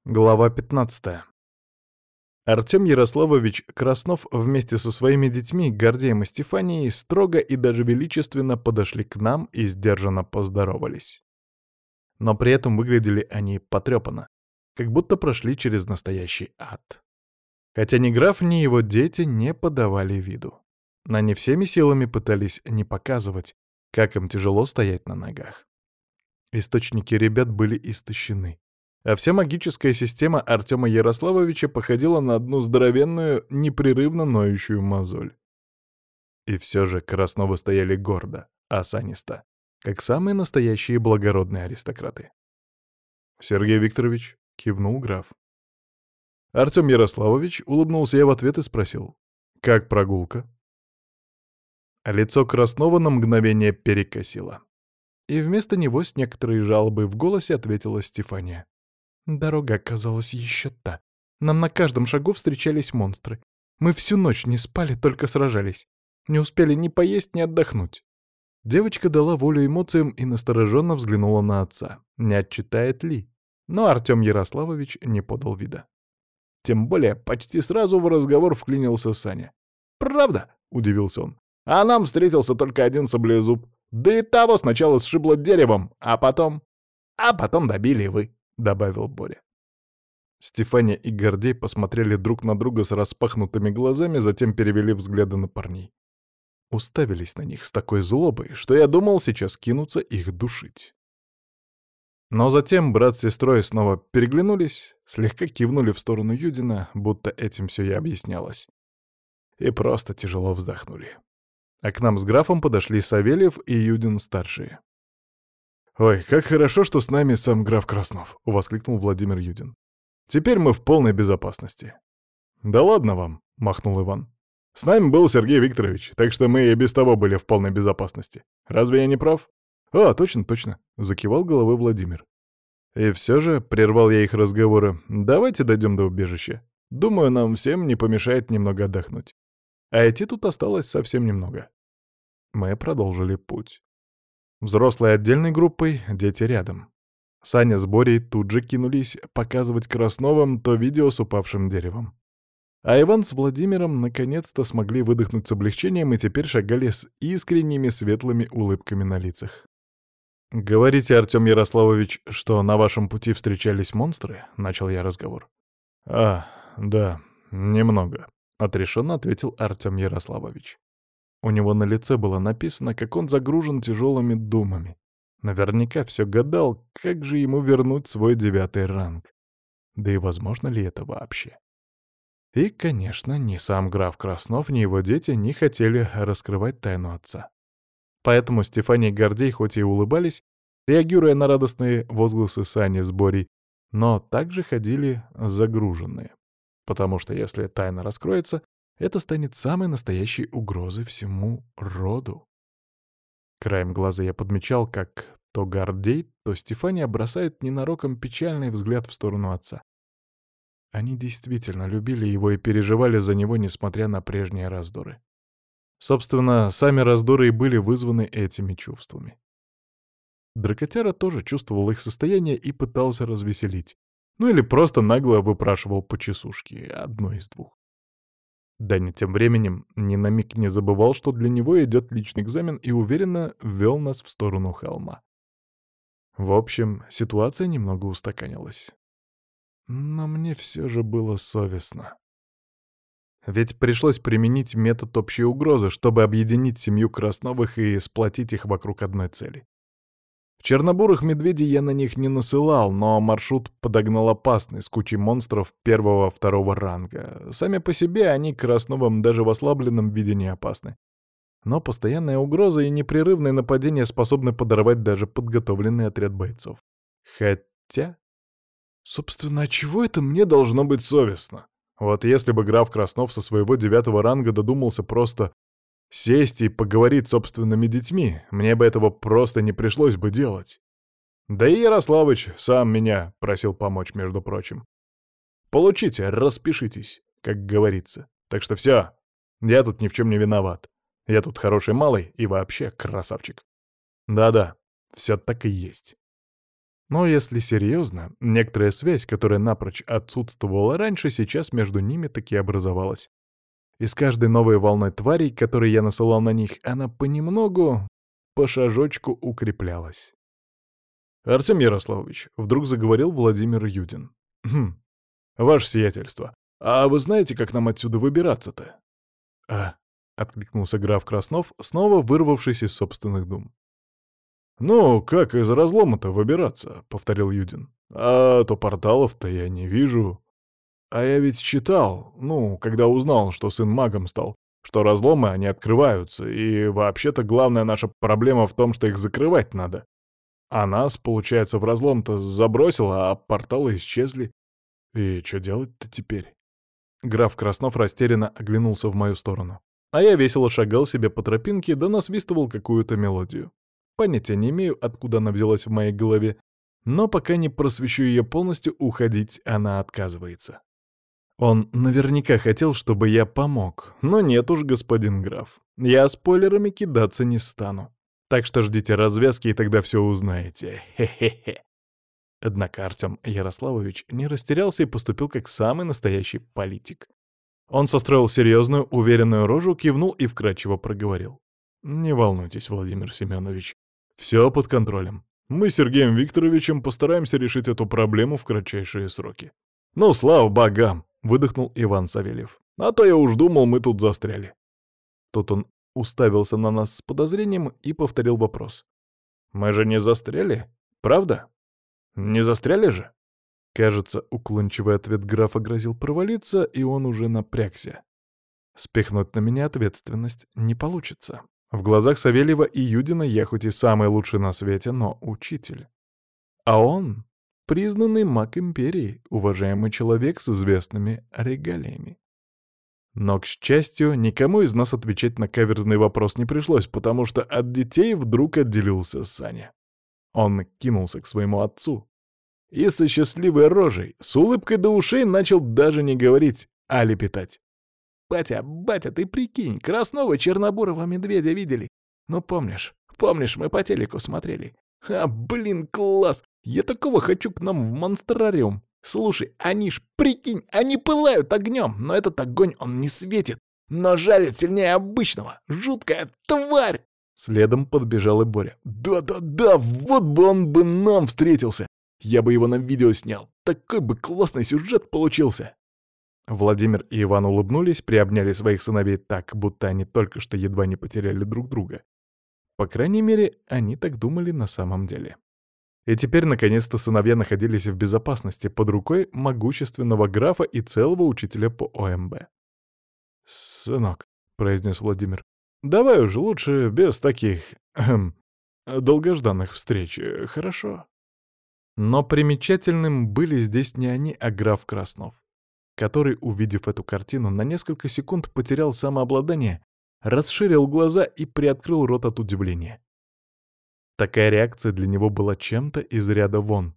Глава 15. Артем Ярославович Краснов вместе со своими детьми, Гордеем и Стефанией, строго и даже величественно подошли к нам и сдержанно поздоровались. Но при этом выглядели они потрепанно, как будто прошли через настоящий ад. Хотя ни граф, ни его дети не подавали виду. Они всеми силами пытались не показывать, как им тяжело стоять на ногах. Источники ребят были истощены. А вся магическая система Артема Ярославовича походила на одну здоровенную, непрерывно ноющую мозоль. И все же Красновы стояли гордо, осанисто, как самые настоящие благородные аристократы. «Сергей Викторович», — кивнул граф. Артем Ярославович улыбнулся я в ответ и спросил: «Как прогулка?» Лицо Краснова на мгновение перекосило. И вместо него с некоторой жалобой в голосе ответила Стефания. Дорога оказалась еще та. Нам на каждом шагу встречались монстры. Мы всю ночь не спали, только сражались. Не успели ни поесть, ни отдохнуть. Девочка дала волю эмоциям и настороженно взглянула на отца. Не отчитает ли? Но Артем Ярославович не подал вида. Тем более, почти сразу в разговор вклинился Саня. «Правда?» — удивился он. «А нам встретился только один саблезуб. Да и того сначала сшибло деревом, а потом... добили вы», — добавил Боря. Стефания и Гордей посмотрели друг на друга с распахнутыми глазами, затем перевели взгляды на парней. Уставились на них с такой злобой, что я думал сейчас кинуться их душить. Но затем брат с сестрой снова переглянулись, слегка кивнули в сторону Юдина, будто этим все и объяснялось, и просто тяжело вздохнули. А к нам с графом подошли Савельев и Юдин-старшие. «Ой, как хорошо, что с нами сам граф Краснов!» — воскликнул Владимир Юдин. «Теперь мы в полной безопасности». «Да ладно вам!» — махнул Иван. «С нами был Сергей Викторович, так что мы и без того были в полной безопасности. Разве я не прав?» «А, точно, точно!» — закивал головой Владимир. И все же, прервал я их разговоры, давайте дойдем до убежища. Думаю, нам всем не помешает немного отдохнуть. А идти тут осталось совсем немного. Мы продолжили путь. Взрослые отдельной группой, дети рядом. Саня с Борей тут же кинулись показывать Красновым то видео с упавшим деревом. А Иван с Владимиром наконец-то смогли выдохнуть с облегчением и теперь шагали с искренними светлыми улыбками на лицах. «Говорите, Артем Ярославович, что на вашем пути встречались монстры?» — начал я разговор. «А, да, немного», — отрешенно ответил Артем Ярославович. У него на лице было написано, как он загружен тяжелыми думами. Наверняка все гадал, как же ему вернуть свой 9-й ранг. Да и возможно ли это вообще? И, конечно, ни сам граф Краснов, ни его дети не хотели раскрывать тайну отца. Поэтому Стефания и Гордей хоть и улыбались, реагируя на радостные возгласы Сани с Борей, но также ходили загруженные. Потому что если тайна раскроется, это станет самой настоящей угрозой всему роду. Краем глаза я подмечал, как то Гордей, то Стефания бросают ненароком печальный взгляд в сторону отца. Они действительно любили его и переживали за него, несмотря на прежние раздоры. Собственно, сами раздоры и были вызваны этими чувствами. Дракотяра тоже чувствовал их состояние и пытался развеселить. Ну или просто нагло выпрашивал почесушки, одно из двух. Даня тем временем ни на миг не забывал, что для него идет личный экзамен, и уверенно ввел нас в сторону холма. В общем, ситуация немного устаканилась. Но мне все же было совестно. Ведь пришлось применить метод общей угрозы, чтобы объединить семью Красновых и сплотить их вокруг одной цели. Чернобурых медведей я на них не насылал, но маршрут подогнал опасный, с кучей монстров первого-второго ранга. Сами по себе они Красновым даже в ослабленном виде не опасны. Но постоянная угроза и непрерывные нападения способны подорвать даже подготовленный отряд бойцов. Хотя... Собственно, от чего это мне должно быть совестно? Вот если бы граф Краснов со своего 9-го ранга додумался просто сесть и поговорить с собственными детьми, мне бы этого просто не пришлось бы делать. Да и Ярославыч сам меня просил помочь, между прочим. Получите, распишитесь, как говорится. Так что все, я тут ни в чем не виноват. Я тут хороший малый и вообще красавчик. Да-да, все так и есть. Но если серьезно, некоторая связь, которая напрочь отсутствовала раньше, сейчас между ними таки образовалась. И с каждой новой волной тварей, которые я насылал на них, она понемногу, по шажочку укреплялась. «Артем Ярославович», — вдруг заговорил Владимир Юдин. «Хм, ваше сиятельство, а вы знаете, как нам отсюда выбираться-то?» «А», — откликнулся граф Краснов, снова вырвавшись из собственных дум. «Ну, как из разлома-то выбираться?» — повторил Юдин. «А то порталов-то я не вижу. А я ведь читал, ну, когда узнал, что сын магом стал, что разломы, они открываются, и вообще-то главная наша проблема в том, что их закрывать надо. А нас, получается, в разлом-то забросило, а порталы исчезли. И что делать-то теперь?» Граф Краснов растерянно оглянулся в мою сторону. А я весело шагал себе по тропинке, да насвистывал какую-то мелодию. Понятия не имею, откуда она взялась в моей голове, но пока не просвещу ее полностью, уходить она отказывается. Он наверняка хотел, чтобы я помог, но нет уж, господин граф. Я спойлерами кидаться не стану. Так что ждите развязки, и тогда все узнаете. Хе-хе-хе. Однако Артем Ярославович не растерялся и поступил как самый настоящий политик. Он состроил серьезную, уверенную рожу, кивнул и вкратчиво проговорил. «Не волнуйтесь, Владимир Семенович. Все под контролем. Мы с Сергеем Викторовичем постараемся решить эту проблему в кратчайшие сроки». «Ну, слава богам!» — выдохнул Иван Савельев. «А то я уж думал, мы тут застряли». Тут он уставился на нас с подозрением и повторил вопрос. «Мы же не застряли? Правда? Не застряли же?» Кажется, уклончивый ответ графа грозил провалиться, и он уже напрягся. Спихнуть на меня ответственность не получится. В глазах Савельева и Юдина я хоть и самый лучший на свете, но учитель. А он — признанный маг империи, уважаемый человек с известными регалиями. Но, к счастью, никому из нас отвечать на каверзный вопрос не пришлось, потому что от детей вдруг отделился Саня. Он кинулся к своему отцу и со счастливой рожей, с улыбкой до ушей начал даже не говорить, а лепетать. «Батя, ты прикинь, красного чернобурого медведя видели? Ну, помнишь, мы по телеку смотрели. А, блин, класс! Я такого хочу к нам в монстрариум. Слушай, они ж, прикинь, они пылают огнем, но этот огонь, он не светит, но жарит сильнее обычного. Жуткая тварь!» Следом подбежал и Боря. «Да-да-да, вот бы он бы нам встретился! Я бы его на видео снял. Такой бы классный сюжет получился!» Владимир и Иван улыбнулись, приобняли своих сыновей так, будто они только что едва не потеряли друг друга. По крайней мере, они так думали на самом деле. И теперь, наконец-то, сыновья находились в безопасности под рукой могущественного графа и целого учителя по ОМБ. «Сынок», — произнес Владимир, — «давай уже лучше без таких долгожданных встреч, хорошо?» Но примечательным были здесь не они, а граф Краснов, который, увидев эту картину, на несколько секунд потерял самообладание, расширил глаза и приоткрыл рот от удивления. Такая реакция для него была чем-то из ряда вон.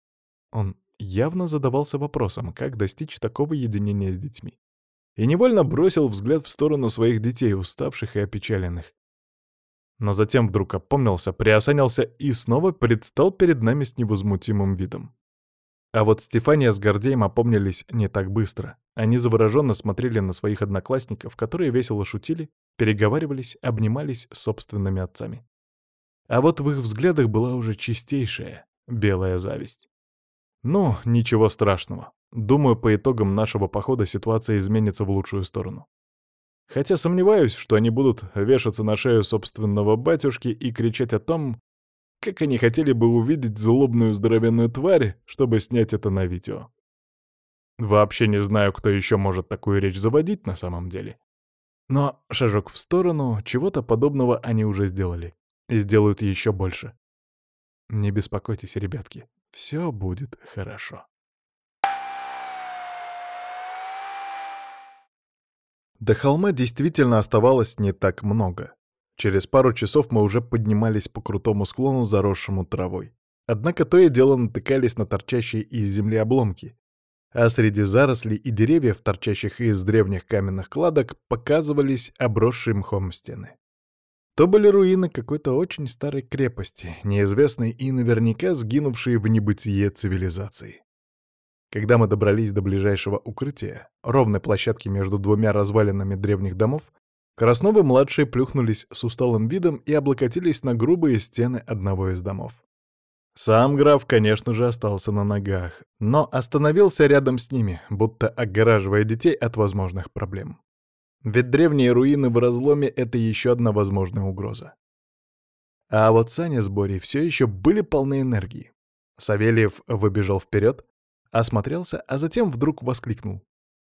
Он явно задавался вопросом, как достичь такого единения с детьми. И невольно бросил взгляд в сторону своих детей, уставших и опечаленных. Но затем вдруг опомнился, приосанился и снова предстал перед нами с невозмутимым видом. А вот Стефания с Гордеем опомнились не так быстро. Они завороженно смотрели на своих одноклассников, которые весело шутили, переговаривались, обнимались с собственными отцами. А вот в их взглядах была уже чистейшая белая зависть. Ну, ничего страшного. Думаю, по итогам нашего похода ситуация изменится в лучшую сторону. Хотя сомневаюсь, что они будут вешаться на шею собственного батюшки и кричать о том, как они хотели бы увидеть злобную здоровенную тварь, чтобы снять это на видео. Вообще не знаю, кто еще может такую речь заводить на самом деле. Но шажок в сторону, чего-то подобного они уже сделали. И сделают еще больше. Не беспокойтесь, ребятки, все будет хорошо. До холма действительно оставалось не так много. Через пару часов мы уже поднимались по крутому склону, заросшему травой. Однако то и дело натыкались на торчащие из земли обломки, а среди зарослей и деревьев, торчащих из древних каменных кладок, показывались обросшие мхом стены. То были руины какой-то очень старой крепости, неизвестной и наверняка сгинувшей в небытие цивилизации. Когда мы добрались до ближайшего укрытия, ровной площадки между двумя развалинами древних домов, Красновы-младшие плюхнулись с усталым видом и облокотились на грубые стены одного из домов. Сам граф, конечно же, остался на ногах, но остановился рядом с ними, будто огораживая детей от возможных проблем. Ведь древние руины в разломе — это еще одна возможная угроза. А вот Саня с Борей все еще были полны энергии. Савельев выбежал вперед, осмотрелся, а затем вдруг воскликнул.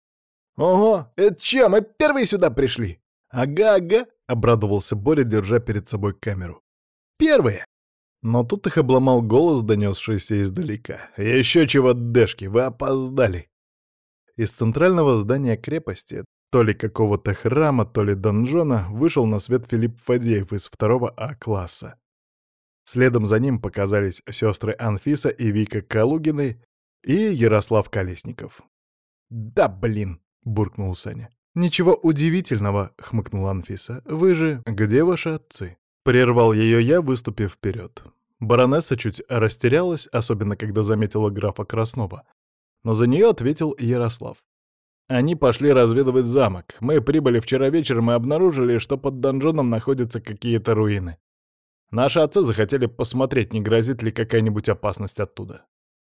«Ого, это чё, мы первые сюда пришли?» «Ага», — обрадовался Боря, держа перед собой камеру. «Первые!» Но тут их обломал голос, донесшийся издалека. «Еще чего, Дэшки, вы опоздали!» Из центрального здания крепости, то ли какого-то храма, то ли донжона, вышел на свет Филипп Фадеев из 2 А-класса. Следом за ним показались сестры Анфиса и Вика Калугины и Ярослав Колесников. «Да блин!» — буркнул Саня. «Ничего удивительного», — хмыкнула Анфиса. «Вы же... Где ваши отцы?» Прервал ее я, выступив вперед. Баронесса чуть растерялась, особенно когда заметила графа Краснова. Но за нее ответил Ярослав. «Они пошли разведывать замок. Мы прибыли вчера вечером и обнаружили, что под донжоном находятся какие-то руины. Наши отцы захотели посмотреть, не грозит ли какая-нибудь опасность оттуда».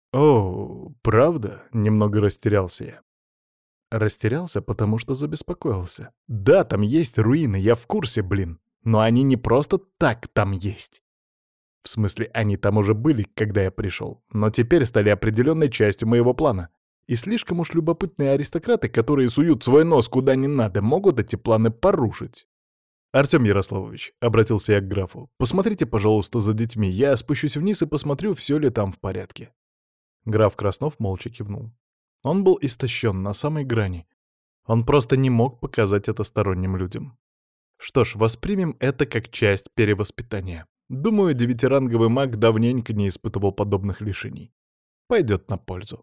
«О, правда?» — немного растерялся я. Растерялся, потому что забеспокоился. «Да, там есть руины, я в курсе, блин. Но они не просто так там есть. В смысле, они там уже были, когда я пришел, но теперь стали определенной частью моего плана. И слишком уж любопытные аристократы, которые суют свой нос куда не надо, могут эти планы порушить. «Артем Ярославович», — обратился я к графу, — «посмотрите, пожалуйста, за детьми. Я спущусь вниз и посмотрю, все ли там в порядке». Граф Краснов молча кивнул. Он был истощен на самой грани. Он просто не мог показать это сторонним людям. Что ж, воспримем это как часть перевоспитания. Думаю, 9-ранговый маг давненько не испытывал подобных лишений. Пойдет на пользу.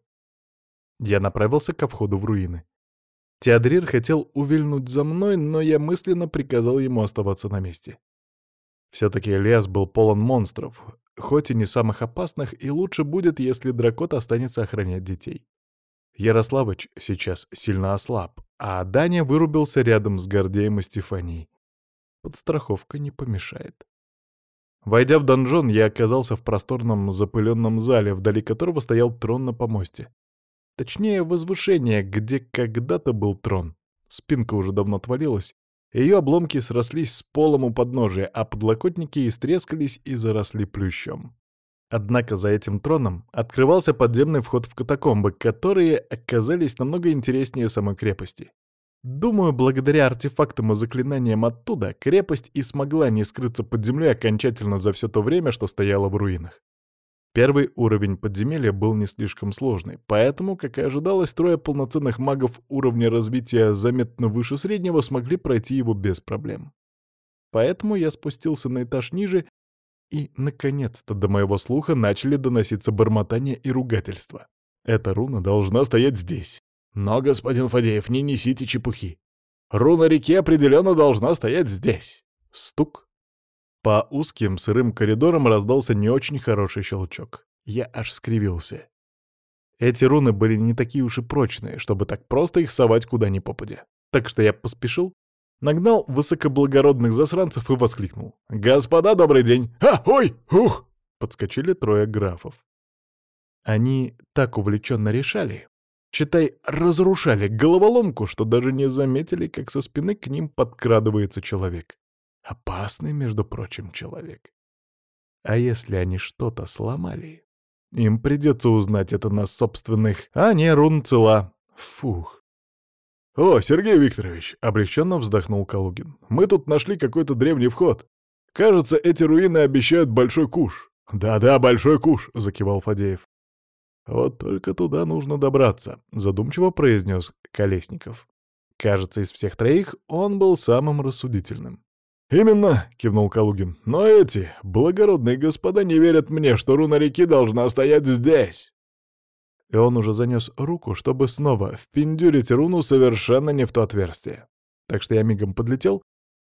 Я направился ко входу в руины. Теодрир хотел увильнуть за мной, но я мысленно приказал ему оставаться на месте. Все-таки лес был полон монстров, хоть и не самых опасных, и лучше будет, если дракот останется охранять детей. Ярославыч сейчас сильно ослаб, а Даня вырубился рядом с Гордеем и Стефанией. Подстраховка не помешает. Войдя в донжон, я оказался в просторном запыленном зале, вдали которого стоял трон на помосте. Точнее, возвышение, где когда-то был трон. Спинка уже давно отвалилась, ее обломки срослись с полом у подножия, а подлокотники истрескались и заросли плющом. Однако за этим троном открывался подземный вход в катакомбы, которые оказались намного интереснее самой крепости. Думаю, благодаря артефактам и заклинаниям оттуда крепость и смогла не скрыться под землей окончательно за все то время, что стояла в руинах. Первый уровень подземелья был не слишком сложный, поэтому, как и ожидалось, 3 полноценных магов уровня развития заметно выше среднего смогли пройти его без проблем. Поэтому я спустился на этаж ниже, и, наконец-то, до моего слуха начали доноситься бормотания и ругательства. Эта руна должна стоять здесь. Но, господин Фадеев, не несите чепухи. Руна реки определенно должна стоять здесь. Стук. По узким сырым коридорам раздался не очень хороший щелчок. Я аж скривился. Эти руны были не такие уж и прочные, чтобы так просто их совать куда ни попадя. Так что я поспешил, нагнал высокоблагородных засранцев и воскликнул. «Господа, добрый день!» Ой! Ух!» Подскочили 3 графов. Они так увлеченно решали, читай, разрушали головоломку, что даже не заметили, как со спины к ним подкрадывается человек. Опасный, между прочим, человек. А если они что-то сломали, им придется узнать это на собственных... А не, рун цела. Фух. «О, Сергей Викторович!» — облегченно вздохнул Калугин. «Мы тут нашли какой-то древний вход. Кажется, эти руины обещают большой куш». «Да-да, большой куш!» — закивал Фадеев. «Вот только туда нужно добраться», — задумчиво произнес Колесников. Кажется, из всех 3 он был самым рассудительным. «Именно», — кивнул Калугин, — «но эти благородные господа не верят мне, что руна реки должна стоять здесь». И он уже занес руку, чтобы снова впендюрить руну совершенно не в то отверстие. Так что я мигом подлетел,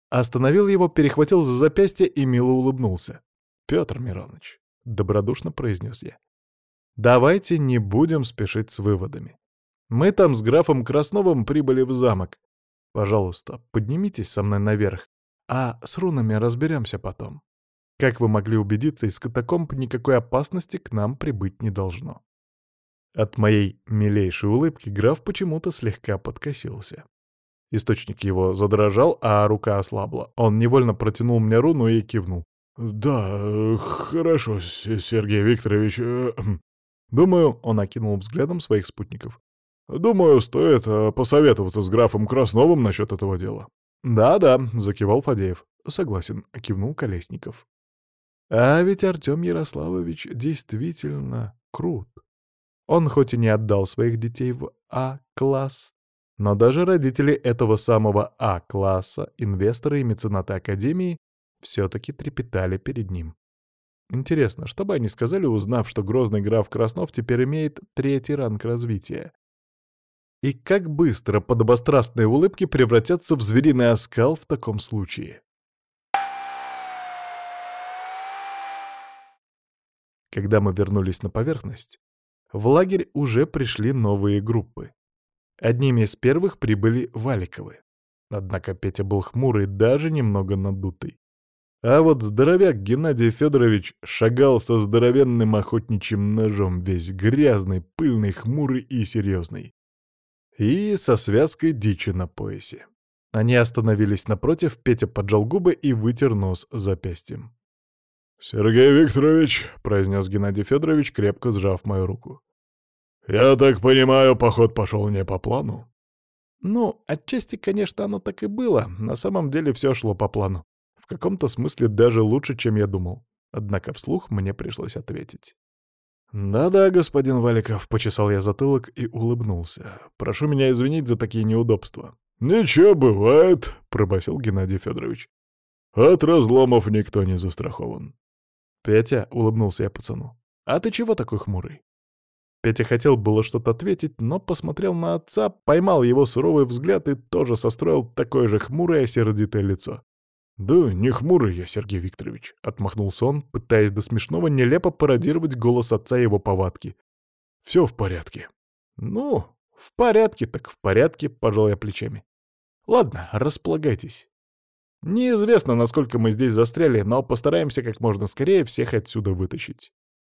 Остановил его, перехватил за запястье и мило улыбнулся. «Петр Миронович», — добродушно произнес я, — «давайте не будем спешить с выводами. Мы там с графом Красновым прибыли в замок. Пожалуйста, поднимитесь со мной наверх, а с рунами разберемся потом. Как вы могли убедиться, из катакомб никакой опасности к нам прибыть не должно». От моей милейшей улыбки граф почему-то слегка подкосился. Источник его задрожал, а рука ослабла. Он невольно протянул мне руну и кивнул. «Да, хорошо, Сергей Викторович. Думаю, он окинул взглядом своих спутников. Думаю, стоит посоветоваться с графом Красновым насчет этого дела». «Да-да», — закивал Фадеев. «Согласен», — кивнул Колесников. А ведь Артем Ярославович действительно крут. Он хоть и не отдал своих детей в А-класс, но даже родители этого самого А-класса, инвесторы и меценаты Академии, все-таки трепетали перед ним. Интересно, что бы они сказали, узнав, что грозный граф Краснов теперь имеет 3-й ранг развития? И как быстро подобострастные улыбки превратятся в звериный оскал в таком случае? Когда мы вернулись на поверхность, в лагерь уже пришли новые группы. Одними из первых прибыли Валиковы. Однако Петя был хмурый, даже немного надутый. А вот здоровяк Геннадий Федорович шагал со здоровенным охотничьим ножом, весь грязный, пыльный, хмурый и серьезный. И со связкой дичи на поясе. Они остановились напротив, Петя поджал губы и вытер нос запястьем. «Сергей Викторович», — произнес Геннадий Федорович, крепко сжав мою руку. «Я так понимаю, поход пошел не по плану?» Ну, отчасти, конечно, оно так и было. На самом деле все шло по плану. В каком-то смысле даже лучше, чем я думал. Однако вслух мне пришлось ответить. «Да-да, господин Валиков», — почесал я затылок и улыбнулся. «Прошу меня извинить за такие неудобства». «Ничего, бывает», — пробасил Геннадий Федорович. «От разломов никто не застрахован». «Петя», — улыбнулся я пацану, — «а ты чего такой хмурый?» Петя хотел было что-то ответить, но посмотрел на отца, поймал его суровый взгляд и тоже состроил такое же хмурое, сердитое лицо. «Да не хмурый я, Сергей Викторович», — отмахнулся он, пытаясь до смешного нелепо пародировать голос отца и его повадки. «Все в порядке». «Ну, в порядке так в порядке», — пожал я плечами. «Ладно, располагайтесь. Неизвестно, насколько мы здесь застряли, но постараемся как можно скорее всех отсюда вытащить».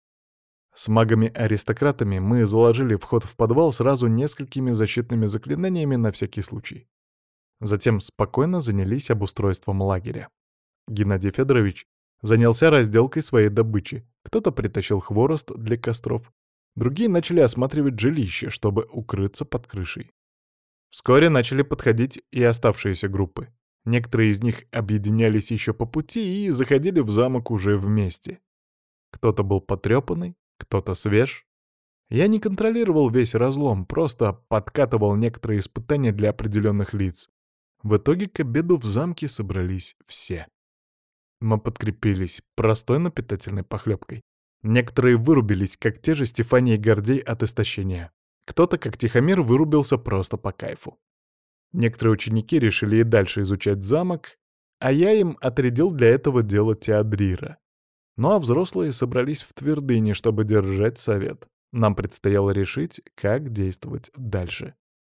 С магами-аристократами мы заложили вход в подвал сразу несколькими защитными заклинаниями на всякий случай. Затем спокойно занялись обустройством лагеря. Геннадий Федорович занялся разделкой своей добычи. Кто-то притащил хворост для костров, другие начали осматривать жилище, чтобы укрыться под крышей. Вскоре начали подходить и оставшиеся группы. Некоторые из них объединялись еще по пути и заходили в замок уже вместе. Кто-то был потрепанный, кто-то свеж. Я не контролировал весь разлом, просто подкатывал некоторые испытания для определенных лиц. В итоге к обеду в замке собрались все. Мы подкрепились простой, но питательной похлебкой. Некоторые вырубились, как те же Стефания и Гордей от истощения. Кто-то, как Тихомир, вырубился просто по кайфу. Некоторые ученики решили и дальше изучать замок, а я им отрядил для этого дела Теодрира. Ну а взрослые собрались в твердыне, чтобы держать совет. Нам предстояло решить, как действовать дальше.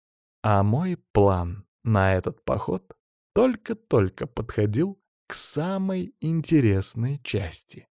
А мой план на этот поход только-только подходил к самой интересной части.